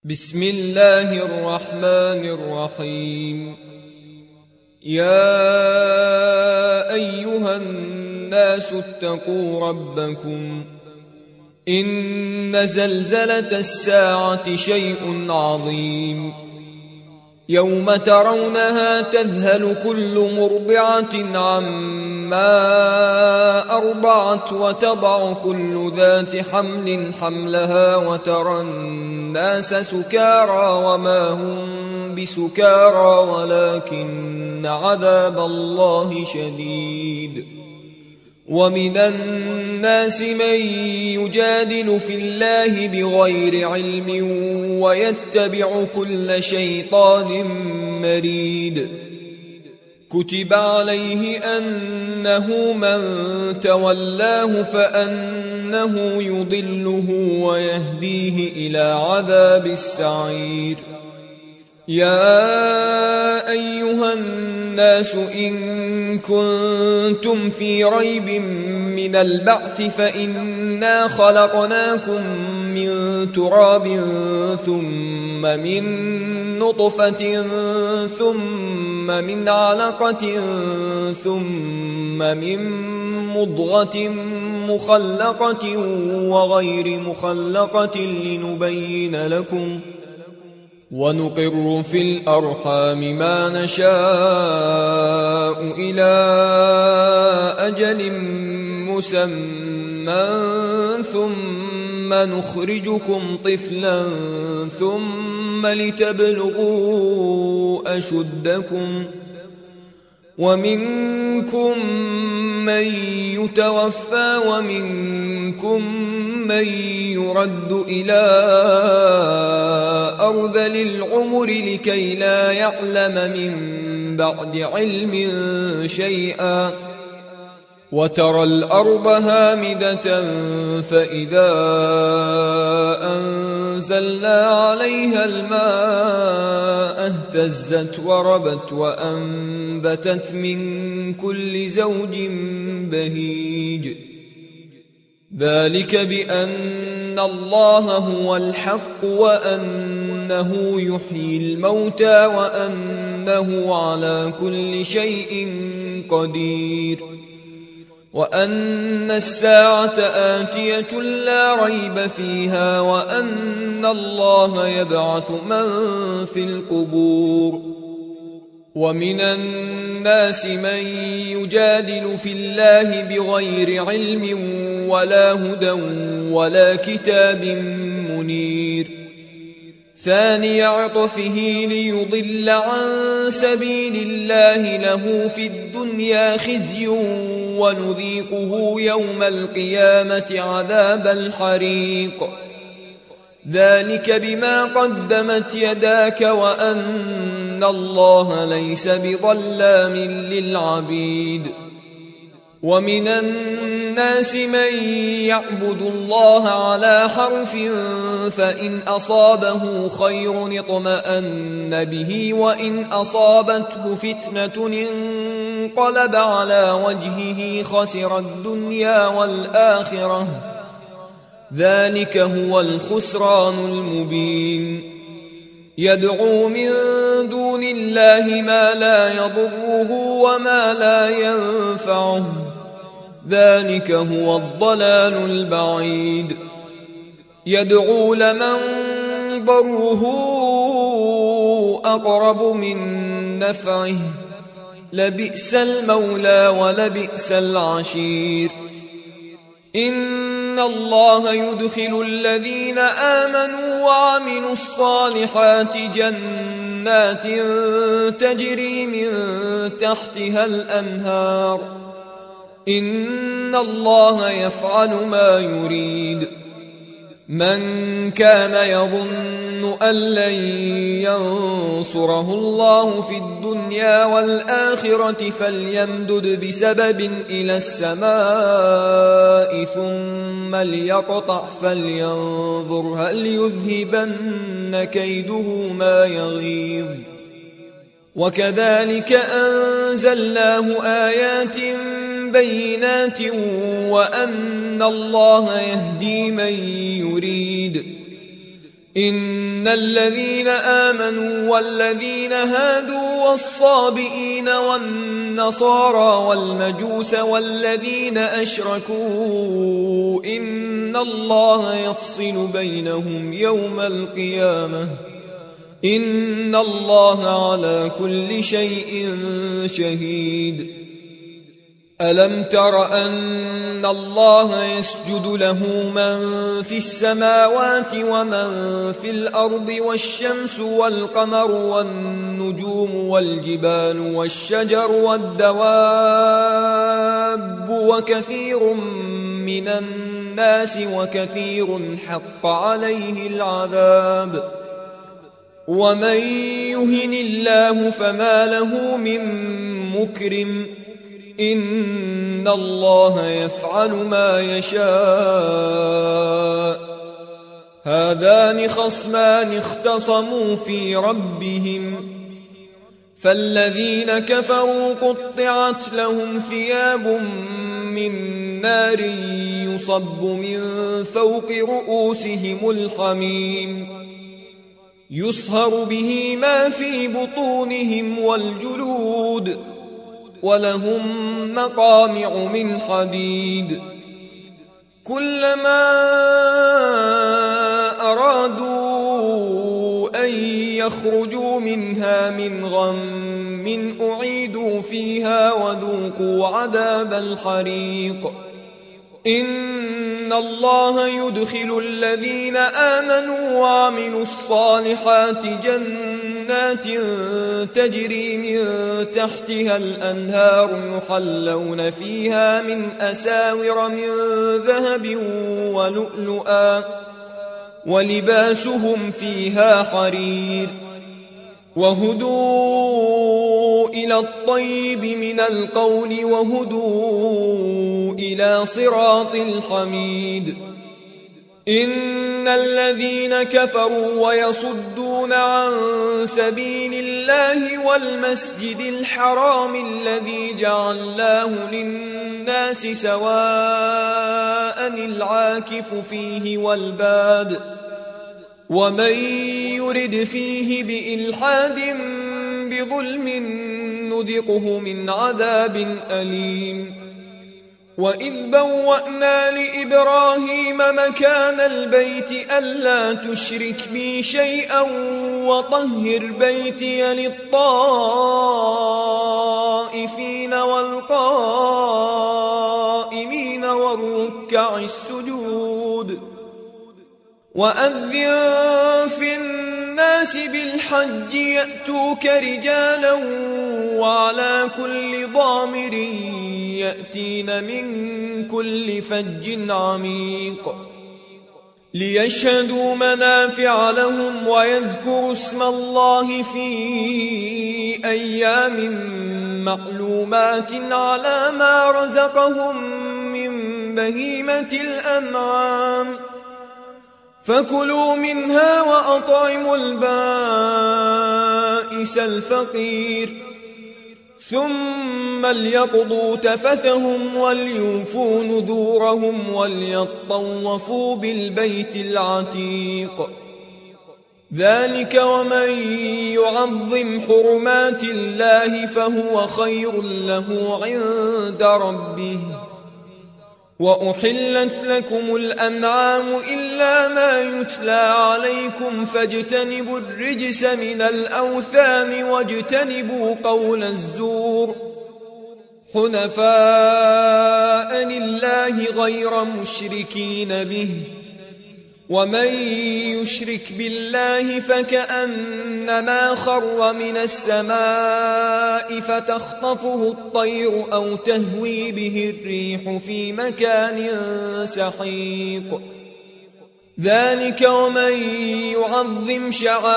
بسم الله الرحمن الرحيم. يا أيها الناس اتقوا ربكم إن زلزلة الساعة شيء عظيم يوم ترونها تذهل كل مرضعة عما أرضعت وتضع كل ذات حمل حملها وترى الناس سكارى وما هم بسكارى ولكن عذاب الله شديد. ومن الناس من يجادل في الله بغير علم ويتبع كل شيطان مريد. كتب عليه أنه من تولاه فأنه يضله ويهديه إلى عذاب السعير. يا أيها الناس إن كنتم في ريب من البعث فإنا خلقناكم من تراب ثم من نطفة ثم من علقة ثم من مضغة مخلقة وغير مخلقة لنبين لكم ونقر في الأرحام ما نشاء إلى أجل مسمى ثم نخرجكم طفلا ثم لتبلغوا أشدكم ومنكم من يتوفى ومنكم من يرد إلى أرذل العمر لكي لا يعلم من بعد علم شيئا. وترى الأرض هامدة فإذا أنزلنا عليها الماء اهتزت وربت وأنبتت من كل زوج بهيج. ذلك بأن الله هو الحق وأنه يحيي الموتى وأنه على كل شيء قدير وأن الساعة آتية لا ريب فيها وأن الله يبعث من في القبور. ومن الناس من يجادل في الله بغير علم ولا هدى ولا كتاب منير. ثاني عطفه ليضل عن سبيل الله له في الدنيا خزي ونذيقه يوم القيامة عذاب الحريق. ذلك بما قدمت يداك وأن الله ليس بظلام للعبيد. ومن الناس من يعبد الله على حرف فإن أصابه خير اطمأن به وإن أصابته فتنة انقلب على وجهه خسر الدنيا والآخرة. ذلك هو الخسران المبين. يدعو من دون الله ما لا يضره وما لا ينفعه. ذلك هو الضلال البعيد. يدعو لمن ضره أقرب من نفعه. لبئس المولى ولبئس العشير. إن الله يدخل الذين آمنوا وعملوا الصالحات جنات تجري من تحتها الأنهار. إن الله يفعل ما يريد. من كان يظن أن لن ينصره الله في الدنيا والآخرة فليمدد بسبب إلى السماء ثم ليقطع فلينظر هل يذهبن كيده ما يغيظ. وكذلك أنزلناه آيات بينات وأن الله يهدي من يريد إن الذين آمنوا والذين هادوا والصابئين والنصارى والمجوس والذين أشركوا إن الله يفصل بينهم يوم القيامة إن الله على كل شيء شهيد. ألم تر أن الله يسجد له من في السماوات ومن في الأرض والشمس والقمر والنجوم والجبال والشجر والدواب وكثير من الناس وكثير حق عليه العذاب ومن يهن الله فما له من مكرم إن الله يفعل ما يشاء. هذان خصمان اختصموا في ربهم فالذين كفروا قطعت لهم ثياب من نار يصب من فوق رؤوسهم الحميم يصهر به ما في بطونهم والجلود ولهم مقامع من حديد كلما أرادوا أن يخرجوا منها من غم أعيدوا فيها وذوقوا عذاب الحريق. إن الله يدخل الذين آمنوا وعملوا الصالحات جنات تجري من تحتها الأنهار يحلون فيها من أساور من ذهب ولؤلؤا ولباسهم فيها حرير وهدوا إلى الطيب من القول وهدوا إلى صراط الحميد. إن الذين كفروا ويصدون عن سبيل الله والمسجد الحرام الذي جعلناه للناس سواء العاكف فيه والباد ومن يرد فيه بإلحاد بظلم نذقه من عذاب أليم. وإذ بوأنا لإبراهيم مكان البيت ألا تشرك بي شيئا وطهر بيتي للطائفين والقائمين والركع السجود وأذن في الناس بالحج يأتوك رجالا وعلى كل ضامر يأتين من كل فج عميق ليشهدوا منافع لهم ويذكروا اسم الله في أيام معلومات على ما رزقهم من بهيمة الأنعام فكلوا منها وأطعموا البائس الفقير ثم ليقضوا تفثهم وليوفوا نذورهم وليطوفوا بالبيت العتيق. ذلك ومن يعظم حرمات الله فهو خير له عند ربه. وأحلت لكم الأنعام إلا ما يتلى عليكم فاجتنبوا الرجس من الأوثان واجتنبوا قول الزور حنفاء لله غير مشركين به ومن يشرك بالله فكأنما خر من السماء فتخطفه الطير أو تهوي به الريح في مكان سحيق. ذلك ومن يعظم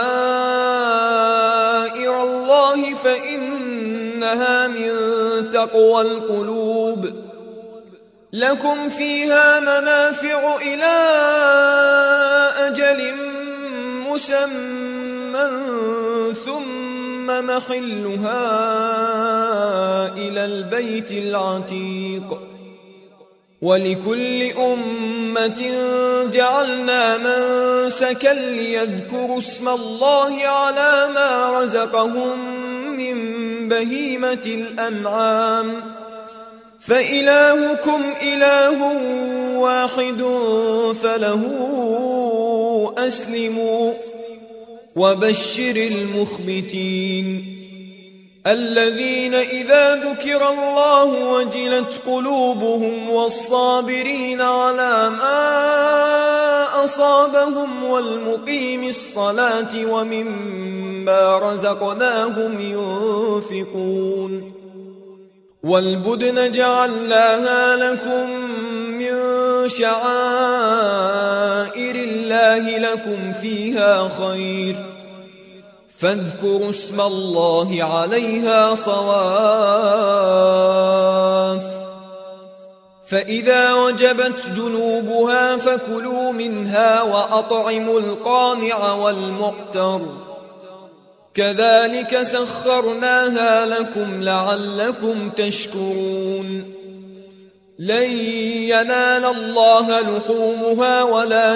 شعائر الله فإنها من تقوى القلوب. لكم فيها منافع إلى أجل مسمى ثم محلها إلى البيت العتيق. ولكل أمة جعلنا منسكا ليذكروا اسم الله على ما رزقهم من بهيمة الأنعام فإلهكم إله واحد فله أسلموا وبشر المخبتين الذين إذا ذكر الله وجلت قلوبهم والصابرين على ما أصابهم والمقيم الصلاة ومما رزقناهم ينفقون والبدن جعلناها لكم من شعائر الله لكم فيها خير فاذكروا اسم الله عليها صواف فإذا وجبت جنوبها فكلوا منها وأطعموا القانع والمعتر كذلك سخرناها لكم لعلكم تشكرون لن ينال الله لحومها ولا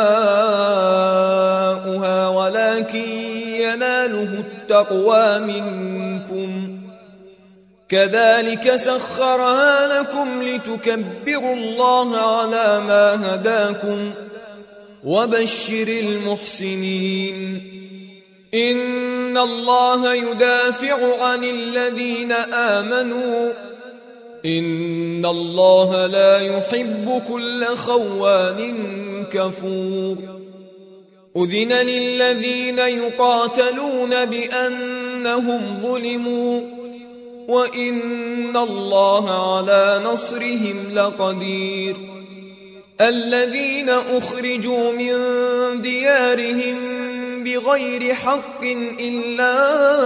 دماؤها ولكن يناله التقوى منكم كذلك سخرها لكم لتكبروا الله على ما هداكم وبشر المحسنين إن الله يدافع عن الذين آمنوا إن الله لا يحب كل خوان كفور أذن للذين يقاتلون بأنهم ظلموا وإن الله على نصرهم لقدير الذين أخرجوا من ديارهم بغير حق إلا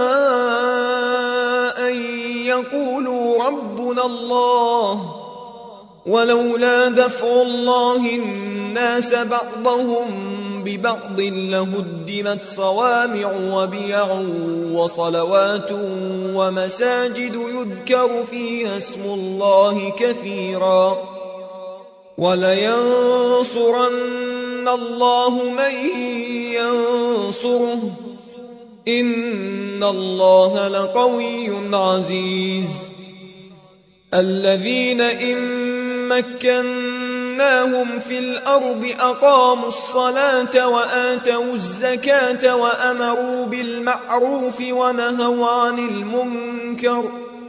أن يقولوا ربنا الله ولولا دفع الله الناس بعضهم ببعض لهدمت صوامع وبيع وصلوات ومساجد يذكر فيها اسم الله كثيرا ولينصرن الله من ينصره إن الله لقوي عزيز الذين إن مكناهم في الأرض أقاموا الصلاة وآتوا الزكاة وأمروا بالمعروف ونهوا عن المنكر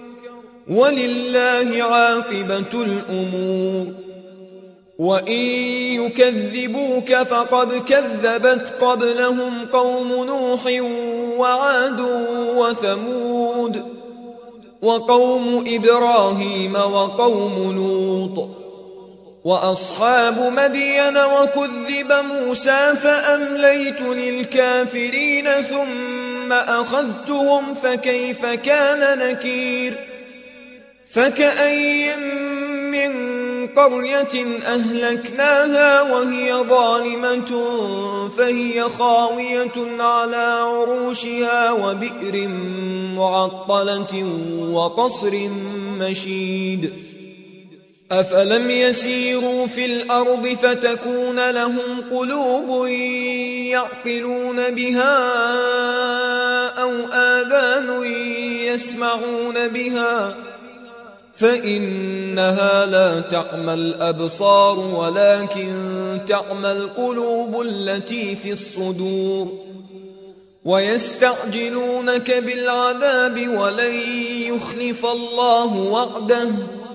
ولله عاقبة الأمور وإن يكذبوك فقد كذبت قبلهم قوم نوح وعاد وثمود وقوم إبراهيم وقوم لوط وأصحاب مدين وكذب موسى فأمليت للكافرين ثم أخذتهم فكيف كان نكير فكأي من قرية أهلكناها وهي ظالمة فهي خاوية على عروشها وبئر معطلة وقصر مشيد أفلم يسيروا في الأرض فتكون لهم قلوب يعقلون بها أو آذان يسمعون بها فإنها لا تعمى الأبصار ولكن تعمى القلوب التي في الصدور ويستعجلونك بالعذاب ولن يخلف الله وعده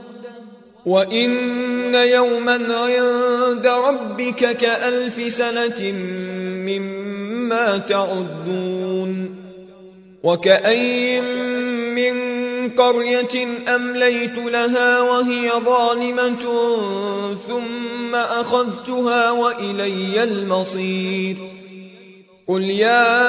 وإن يوما عند ربك كألف سنة مما تعدون وكأي من قرية أمليت لها وهي ظالمة ثم أخذتها وإلي المصير قل يا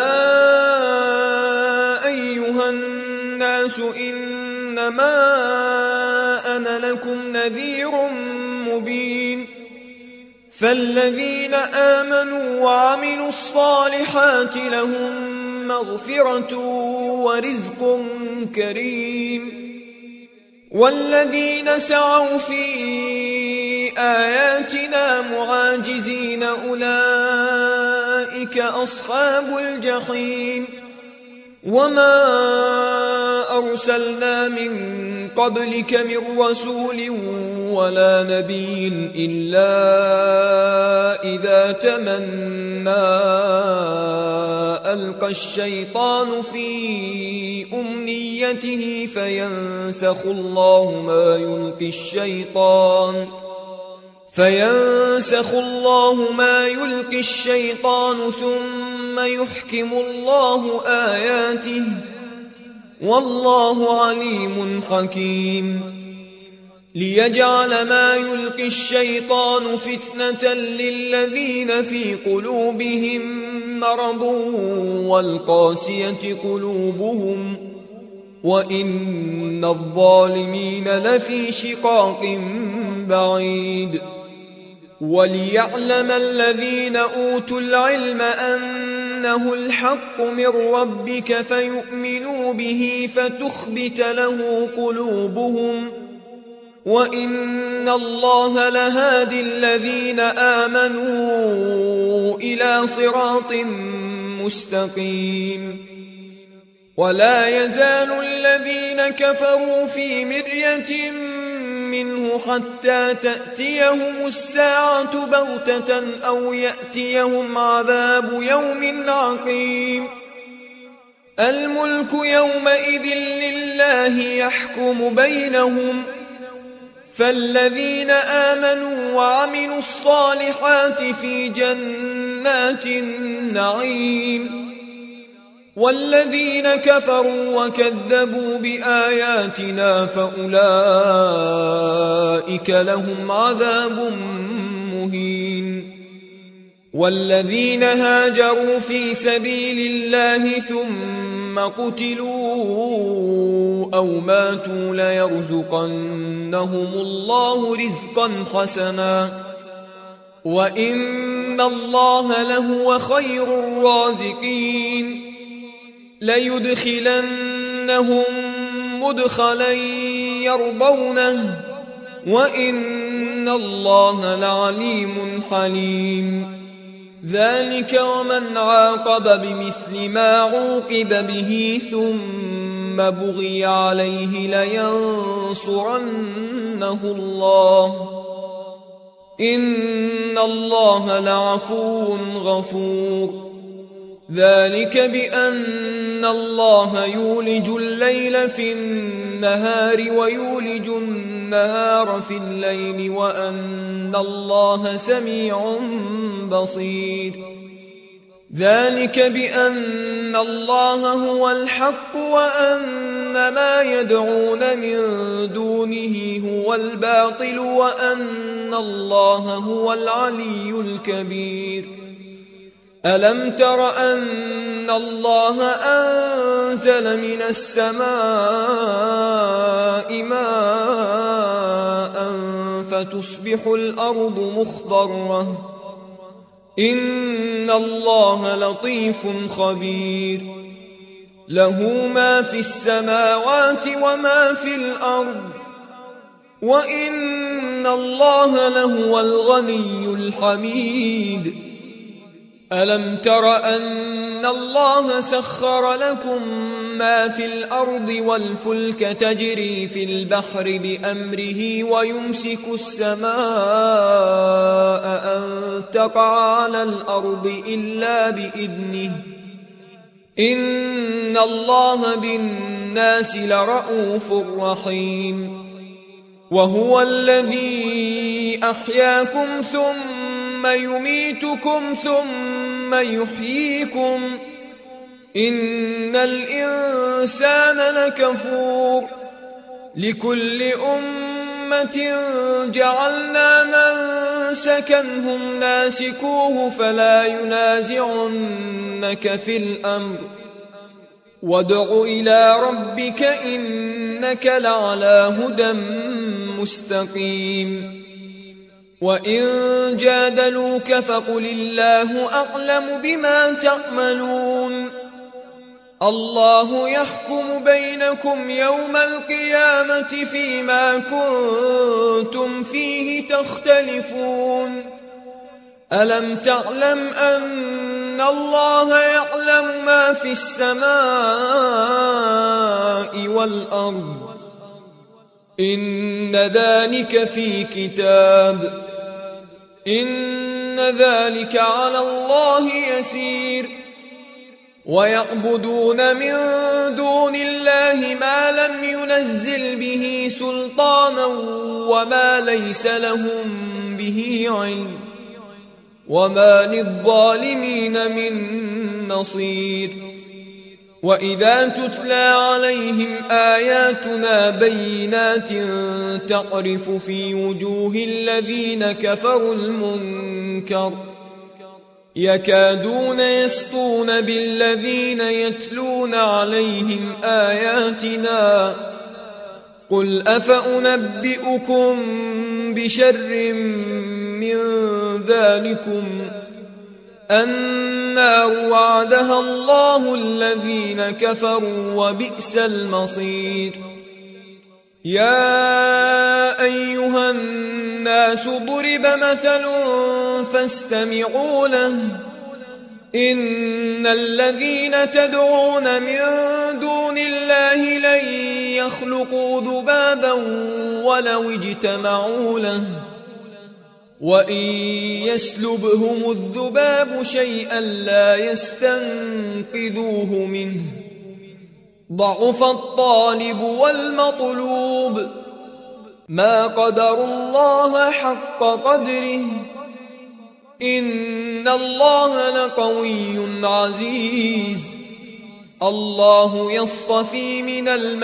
أيها الناس إنما أنا لكم نذير مبين فالذين آمنوا وعملوا الصالحات لهم مغفرة ورزق كريم والذين سعوا في آياتنا معاجزين أولئك أصحاب الجحيم وما أرسلنا من قبلك من رسول ولا نبي إلا إذا تمنى ألقى الشيطان في أمنيته فينسخ الله ما يلقي الشيطان ثم يحكم الله آياته والله عليم حكيم ليجعل ما يلقي الشيطان فتنة للذين في قلوبهم مرض والقاسية قلوبهم وإن الظالمين لفي شقاق بعيد وليعلم الذين أوتوا العلم أنه الحق من ربك فيؤمنوا به فتخبت له قلوبهم وإن الله لهادي الذين آمنوا إلى صراط مستقيم ولا يزال الذين كفروا في مرية منه حتى تأتيهم الساعة بغتة أو يأتيهم عذاب يوم عقيم الملك يومئذ لله يحكم بينهم فالذين آمنوا وعملوا الصالحات في جنات النعيم والذين كفروا وكذبوا بآياتنا فأولئك لهم عذاب مهين والذين هاجروا في سبيل الله ثم قتلوا أو ماتوا ليرزقنهم الله رزقا حسنا وإن الله لهو خير الرازقين ليدخلنهم مدخلا يرضونه وإن الله لعليم حليم ذلك ومن عاقب بمثل ما عوقب به ثم بغي عليه لينصرنه الله إن الله لعفو غفور ذلك بأن الله يولج الليل في النهار ويولج النهار في الليل وأن الله سميع بصير ذلك بأن الله هو الحق وأن ما يدعون من دونه هو الباطل وأن الله هو العلي الكبير ألم تر أن الله أنزل من السماء ماء فتصبح الأرض مخضرة إن الله لطيف خبير له ما في السماوات وما في الأرض وإن الله لهو الغني الحميد ألم تر أن الله سخر لكم ما في الأرض والفلك تجري في البحر بأمره ويمسك السماء أن تقع على الأرض إلا بإذنه إن الله بالناس لرءوف رحيم وهو الذي أحياكم ثم يميتكم ثم يحييكم إن الإنسان لكفور لكل أمة جعلنا منسكا هم ناسكوه فلا ينازعنك في الأمر وادع إلى ربك إنك لعلى هدى مستقيم وإن جادلوك فقل الله أعلم بما تعملون الله يحكم بينكم يوم القيامة فيما كنتم فيه تختلفون ألم تعلم أن الله يعلم ما في السماء والأرض إن ذلك في كتاب إن ذلك على الله يسير ويعبدون من دون الله ما لم ينزل به سلطانا وما ليس لهم به علم وما للظالمين من نصير وإذا تتلى عليهم آياتنا بينات تعرف في وجوه الذين كفروا المنكر يكادون يسطون بالذين يتلون عليهم آياتنا قل أفأنبئكم بشر من ذلكم النار وعدها الله الذين كفروا وبئس المصير يا أيها الناس ضرب مثل فاستمعوا له إن الذين تدعون من دون الله لن يخلقوا ذبابا ولو اجتمعوا له وإن يسلبهم الذباب شيئا لا يستنقذوه منه ضعف الطالب والمطلوب ما قدروا الله حق قدره إن الله لقوي عزيز الله يصطفي من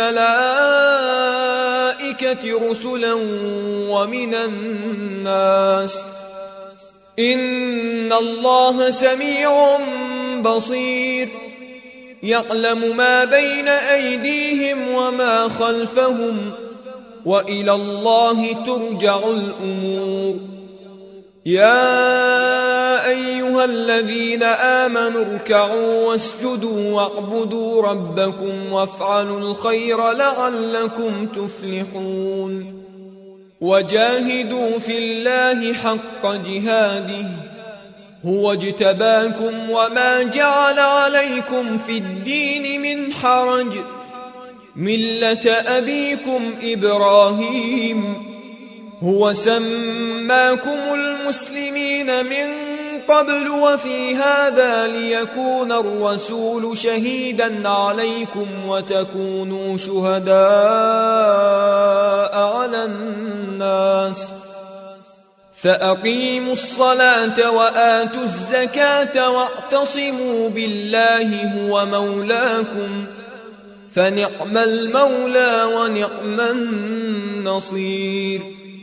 الملائكة رسلا ومن الناس إن الله سميع بصير يعلم ما بين أيديهم وما خلفهم وإلى الله ترجع الأمور يا أيها الذين آمنوا اركعوا واسجدوا واعبدوا ربكم وافعلوا الخير لعلكم تفلحون وجاهدوا في الله حق جهاده هو اجتباكم وما جعل عليكم في الدين من حرج ملة أبيكم إبراهيم هو سماكم المسلمين من قبل وفي هذا ليكون الرسول شهيدا عليكم وتكونوا شهداء على الناس فأقيموا الصلاة وآتوا الزكاة واعتصموا بالله هو مولاكم فنعم المولى ونعم النصير